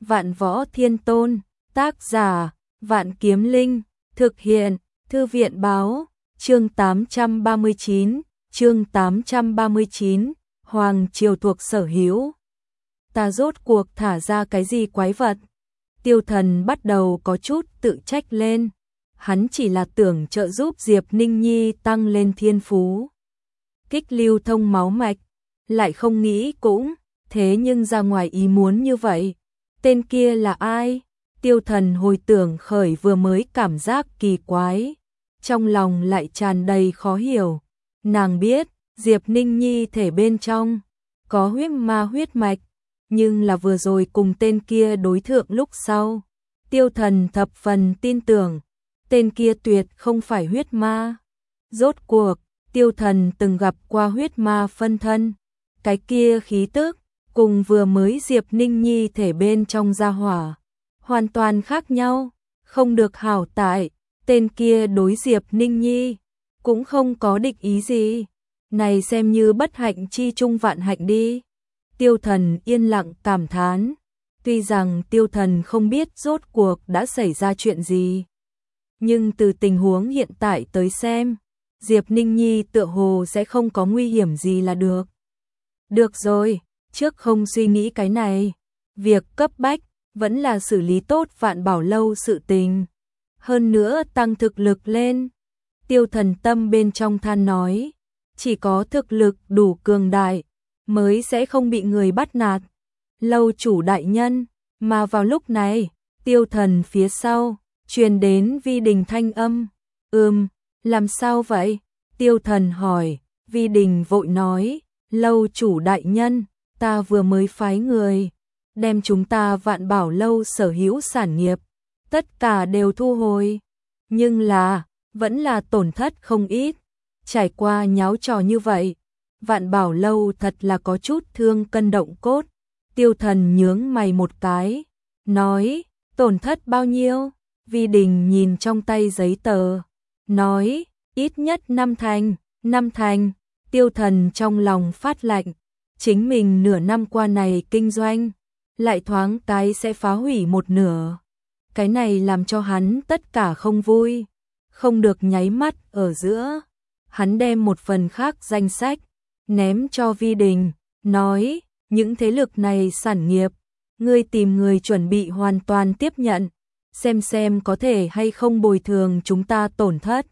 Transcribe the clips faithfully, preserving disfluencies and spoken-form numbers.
Vạn Võ Thiên Tôn, tác giả, Vạn Kiếm Linh, thực hiện, Thư viện báo, chương tám trăm ba mươi chín, chương tám trăm ba mươi chín, Hoàng Triều thuộc sở hữu. Ta rốt cuộc thả ra cái gì quái vật? Tiêu Thần bắt đầu có chút tự trách lên. Hắn chỉ là tưởng trợ giúp Diệp Ninh Nhi tăng lên thiên phú, kích lưu thông máu mạch, lại không nghĩ cũng thế nhưng ra ngoài ý muốn như vậy. Tên kia là ai? Tiêu Thần hồi tưởng khởi vừa mới cảm giác kỳ quái, trong lòng lại tràn đầy khó hiểu. Nàng biết Diệp Ninh Nhi thể bên trong có huyết ma huyết mạch, nhưng là vừa rồi cùng tên kia đối thượng lúc sau, Tiêu Thần thập phần tin tưởng tên kia tuyệt không phải huyết ma. Rốt cuộc, Tiêu Thần từng gặp qua huyết ma phân thân, cái kia khí tức cùng vừa mới Diệp Ninh Nhi thể bên trong gia hỏa hoàn toàn khác nhau, không được hảo tại, tên kia đối Diệp Ninh Nhi cũng không có địch ý gì, này xem như bất hạnh chi trung vạn hạnh đi. Tiêu Thần yên lặng cảm thán, tuy rằng Tiêu Thần không biết rốt cuộc đã xảy ra chuyện gì, nhưng từ tình huống hiện tại tới xem, Diệp Ninh Nhi tựa hồ sẽ không có nguy hiểm gì là được. Được rồi, trước không suy nghĩ cái này, việc cấp bách vẫn là xử lý tốt Vạn Bảo Lâu sự tình, hơn nữa tăng thực lực lên. Tiêu Thần tâm bên trong than nói, chỉ có thực lực đủ cường đại mới sẽ không bị người bắt nạt. Lâu chủ đại nhân, mà vào lúc này, Tiêu Thần phía sau truyền đến Vi Đình thanh âm. Ừm, làm sao vậy? Tiêu Thần hỏi. Vi Đình vội nói, lâu chủ đại nhân, ta vừa mới phái người đem chúng ta Vạn Bảo Lâu sở hữu sản nghiệp tất cả đều thu hồi, nhưng là vẫn là tổn thất không ít. Trải qua nháo trò như vậy, Vạn Bảo Lâu thật là có chút thương cân động cốt. Tiêu Thần nhướng mày một cái, nói, tổn thất bao nhiêu? Vi Đình nhìn trong tay giấy tờ, nói, ít nhất năm thành, năm thành. Tiêu Thần trong lòng phát lạnh, chính mình nửa năm qua này kinh doanh, lại thoáng cái sẽ phá hủy một nửa. Cái này làm cho hắn tất cả không vui, không được nháy mắt ở giữa. Hắn đem một phần khác danh sách, ném cho Vi Đình, nói, những thế lực này sản nghiệp, ngươi tìm người chuẩn bị hoàn toàn tiếp nhận, xem xem có thể hay không bồi thường chúng ta tổn thất.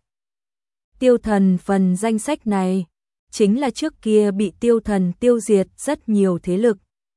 Tiêu Thần phần danh sách này, chính là trước kia bị Tiêu Thần tiêu diệt rất nhiều thế lực.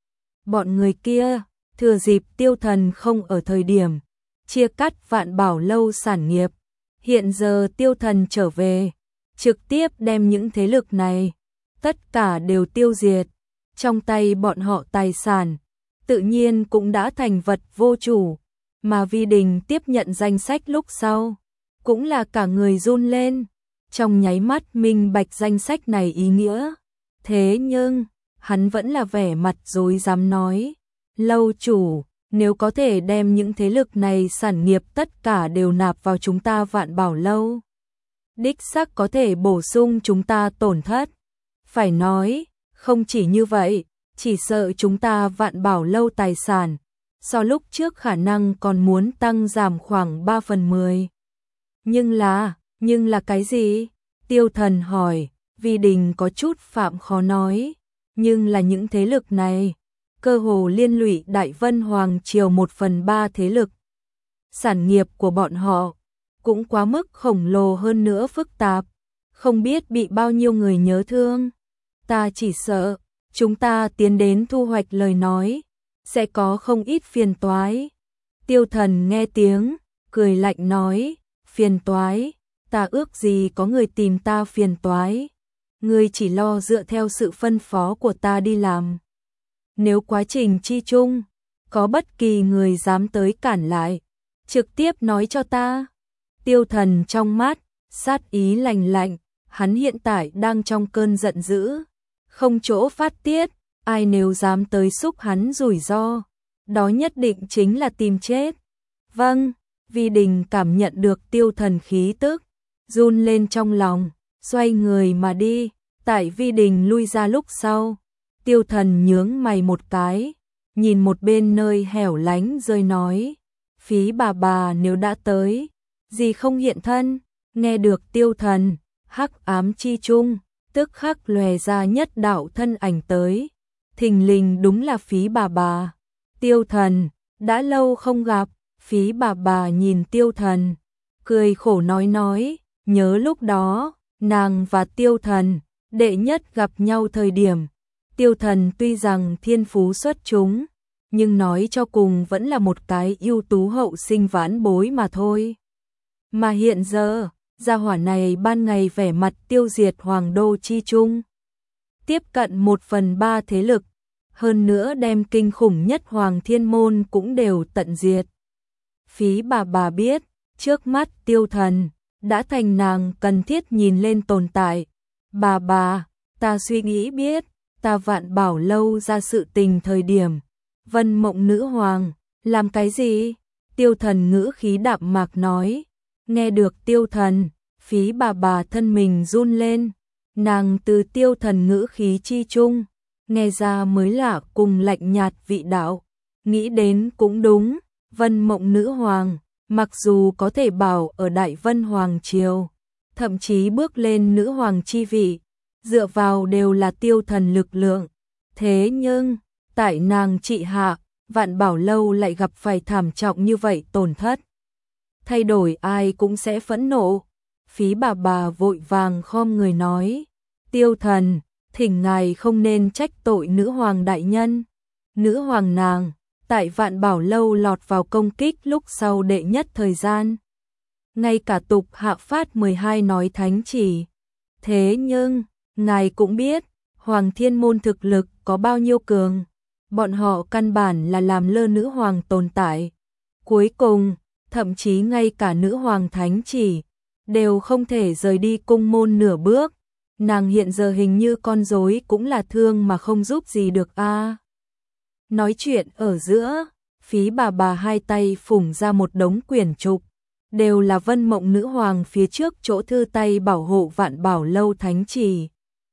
Bọn người kia, thừa dịp Tiêu Thần không ở thời điểm, chia cắt Vạn Bảo Lâu sản nghiệp. Hiện giờ Tiêu Thần trở về, trực tiếp đem những thế lực này, tất cả đều tiêu diệt. Trong tay bọn họ tài sản, tự nhiên cũng đã thành vật vô chủ. Mà Vi Đình tiếp nhận danh sách lúc sau, cũng là cả người run lên. Trong nháy mắt minh bạch danh sách này ý nghĩa. Thế nhưng, hắn vẫn là vẻ mặt dối dám nói, lâu chủ, nếu có thể đem những thế lực này sản nghiệp tất cả đều nạp vào chúng ta Vạn Bảo Lâu, đích xác có thể bổ sung chúng ta tổn thất. Phải nói, không chỉ như vậy, chỉ sợ chúng ta Vạn Bảo Lâu tài sản, so lúc trước khả năng còn muốn tăng giảm khoảng ba phần mười. Nhưng là, nhưng là cái gì? Tiêu Thần hỏi. Vi Đình có chút phạm khó nói, nhưng là những thế lực này, cơ hồ liên lụy Đại Vân Hoàng Triều một phần ba thế lực. Sản nghiệp của bọn họ cũng quá mức khổng lồ, hơn nữa phức tạp, không biết bị bao nhiêu người nhớ thương. Ta chỉ sợ, chúng ta tiến đến thu hoạch lời nói, sẽ có không ít phiền toái. Tiêu Thần nghe tiếng, cười lạnh nói, phiền toái, ta ước gì có người tìm ta phiền toái. Ngươi chỉ lo dựa theo sự phân phó của ta đi làm. Nếu quá trình chi chung, có bất kỳ người dám tới cản lại, trực tiếp nói cho ta. Tiêu Thần trong mắt, sát ý lạnh lạnh, hắn hiện tại đang trong cơn giận dữ, không chỗ phát tiết, ai nếu dám tới xúc hắn rủi ro, đó nhất định chính là tìm chết. Vâng, Vi Đình cảm nhận được Tiêu Thần khí tức, run lên trong lòng, xoay người mà đi. Tại Vi Đình lui ra lúc sau, Tiêu Thần nhướng mày một cái, nhìn một bên nơi hẻo lánh rơi nói, Phí bà bà nếu đã tới, gì không hiện thân, nghe được Tiêu Thần, hắc ám chi trung, tức khắc lòe ra nhất đạo thân ảnh tới, thình lình đúng là Phí bà bà. Tiêu Thần, đã lâu không gặp, Phí bà bà nhìn Tiêu Thần, cười khổ nói nói, nhớ lúc đó, nàng và Tiêu Thần, đệ nhất gặp nhau thời điểm, Tiêu Thần tuy rằng thiên phú xuất chúng, nhưng nói cho cùng vẫn là một cái ưu tú hậu sinh vãn bối mà thôi. Mà hiện giờ, gia hỏa này ban ngày vẻ mặt tiêu diệt hoàng đô chi trung, tiếp cận một phần ba thế lực, hơn nữa đem kinh khủng nhất Hoàng Thiên Môn cũng đều tận diệt. Phí bà bà biết, trước mắt Tiêu Thần, đã thành nàng cần thiết nhìn lên tồn tại. Bà bà, ta suy nghĩ biết, ta Vạn Bảo Lâu ra sự tình thời điểm, Vân Mộng Nữ Hoàng, làm cái gì? Tiêu Thần ngữ khí đạm mạc nói, nghe được Tiêu Thần, Phí bà bà thân mình run lên, nàng từ Tiêu Thần ngữ khí chi chung, nghe ra mới lạ cùng lạnh nhạt vị đạo, nghĩ đến cũng đúng, Vân Mộng Nữ Hoàng, mặc dù có thể bảo ở Đại Vân Hoàng Triều, thậm chí bước lên Nữ Hoàng chi vị, dựa vào đều là Tiêu Thần lực lượng, thế nhưng, tại nàng trị hạ, Vạn Bảo Lâu lại gặp phải thảm trọng như vậy tổn thất. Thay đổi ai cũng sẽ phẫn nộ. Phí bà bà vội vàng khom người nói, Tiêu Thần, thỉnh ngài không nên trách tội nữ hoàng đại nhân. Nữ hoàng nàng, tại Vạn Bảo Lâu lọt vào công kích lúc sau đệ nhất thời gian. Ngay cả tục hạ phát mười hai nói thánh chỉ. Thế nhưng, ngài cũng biết, Hoàng Thiên Môn thực lực có bao nhiêu cường. Bọn họ căn bản là làm lơ nữ hoàng tồn tại. Cuối cùng, thậm chí ngay cả nữ hoàng thánh chỉ, đều không thể rời đi cung môn nửa bước. Nàng hiện giờ hình như con rối cũng là thương mà không giúp gì được a. À. Nói chuyện ở giữa, Phí bà bà hai tay phủng ra một đống quyển trục, đều là Vân Mộng Nữ Hoàng phía trước chỗ thư tay bảo hộ Vạn Bảo Lâu thánh chỉ.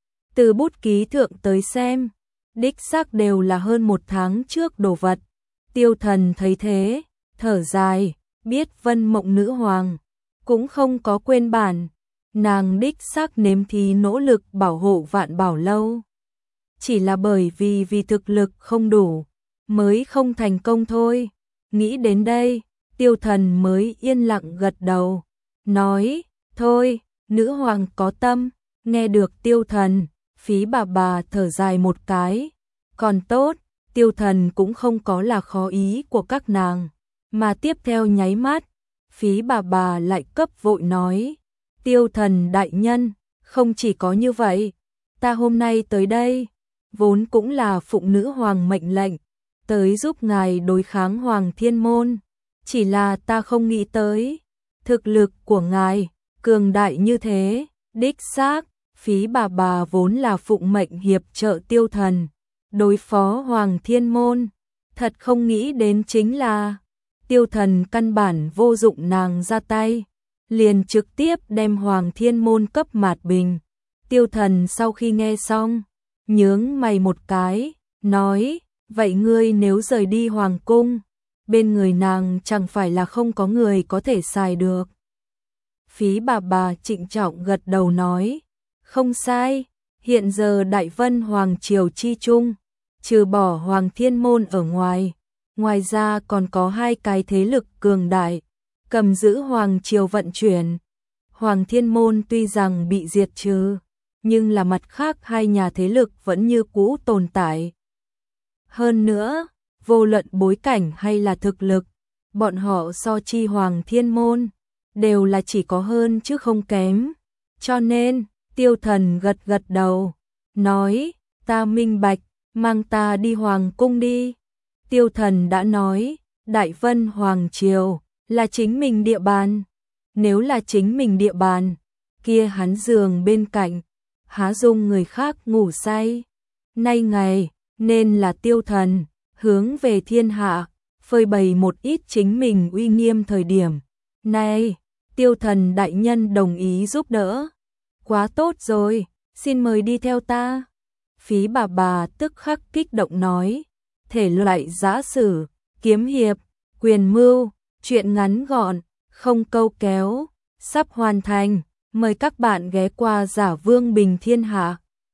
Từ bút ký thượng tới xem, đích xác đều là hơn một tháng trước đồ vật. Tiêu Thần thấy thế, thở dài, biết Vân Mộng Nữ Hoàng cũng không có quên bản, nàng đích xác nếm thí nỗ lực bảo hộ Vạn Bảo Lâu. Chỉ là bởi vì vì thực lực không đủ, mới không thành công thôi. Nghĩ đến đây, Tiêu Thần mới yên lặng gật đầu, nói, thôi, nữ hoàng có tâm. Nghe được Tiêu Thần, Phí bà bà thở dài một cái, còn tốt, Tiêu Thần cũng không có là khó ý của các nàng, mà tiếp theo nháy mắt, Phí bà bà lại cấp vội nói, Tiêu Thần đại nhân, không chỉ có như vậy, ta hôm nay tới đây, vốn cũng là phụng nữ hoàng mệnh lệnh, tới giúp ngài đối kháng Hoàng Thiên Môn, chỉ là ta không nghĩ tới, thực lực của ngài, cường đại như thế, đích xác, Phí bà bà vốn là phụng mệnh hiệp trợ Tiêu Thần, đối phó Hoàng Thiên Môn, thật không nghĩ đến chính là, Tiêu Thần căn bản vô dụng nàng ra tay, liền trực tiếp đem Hoàng Thiên Môn cấp mạt bình. Tiêu Thần sau khi nghe xong, nhướng mày một cái, nói, vậy ngươi nếu rời đi Hoàng Cung, bên người nàng chẳng phải là không có người có thể xài được. Phí bà bà trịnh trọng gật đầu nói, không sai, hiện giờ Đại Vân Hoàng Triều chi trung, trừ bỏ Hoàng Thiên Môn ở ngoài, ngoài ra còn có hai cái thế lực cường đại, cầm giữ Hoàng Triều vận chuyển. Hoàng Thiên Môn tuy rằng bị diệt trừ, nhưng là mặt khác hai nhà thế lực vẫn như cũ tồn tại. Hơn nữa, vô luận bối cảnh hay là thực lực, bọn họ so chi Hoàng Thiên Môn, đều là chỉ có hơn chứ không kém. Cho nên, Tiêu Thần gật gật đầu, nói, ta minh bạch, mang ta đi Hoàng Cung đi. Tiêu Thần đã nói, Đại Vân Hoàng Triều là chính mình địa bàn. Nếu là chính mình địa bàn, kia hắn giường bên cạnh, há dung người khác ngủ say. Nay ngày, nên là Tiêu Thần, hướng về thiên hạ, phơi bày một ít chính mình uy nghiêm thời điểm. Này, Tiêu Thần đại nhân đồng ý giúp đỡ. Quá tốt rồi, xin mời đi theo ta. Phí bà bà tức khắc kích động nói. thể loại giã sử, kiếm hiệp, quyền mưu, truyện ngắn gọn, không câu kéo, sắp hoàn thành. Mời các bạn ghé qua Giả Vương Bình Thiên Hạ.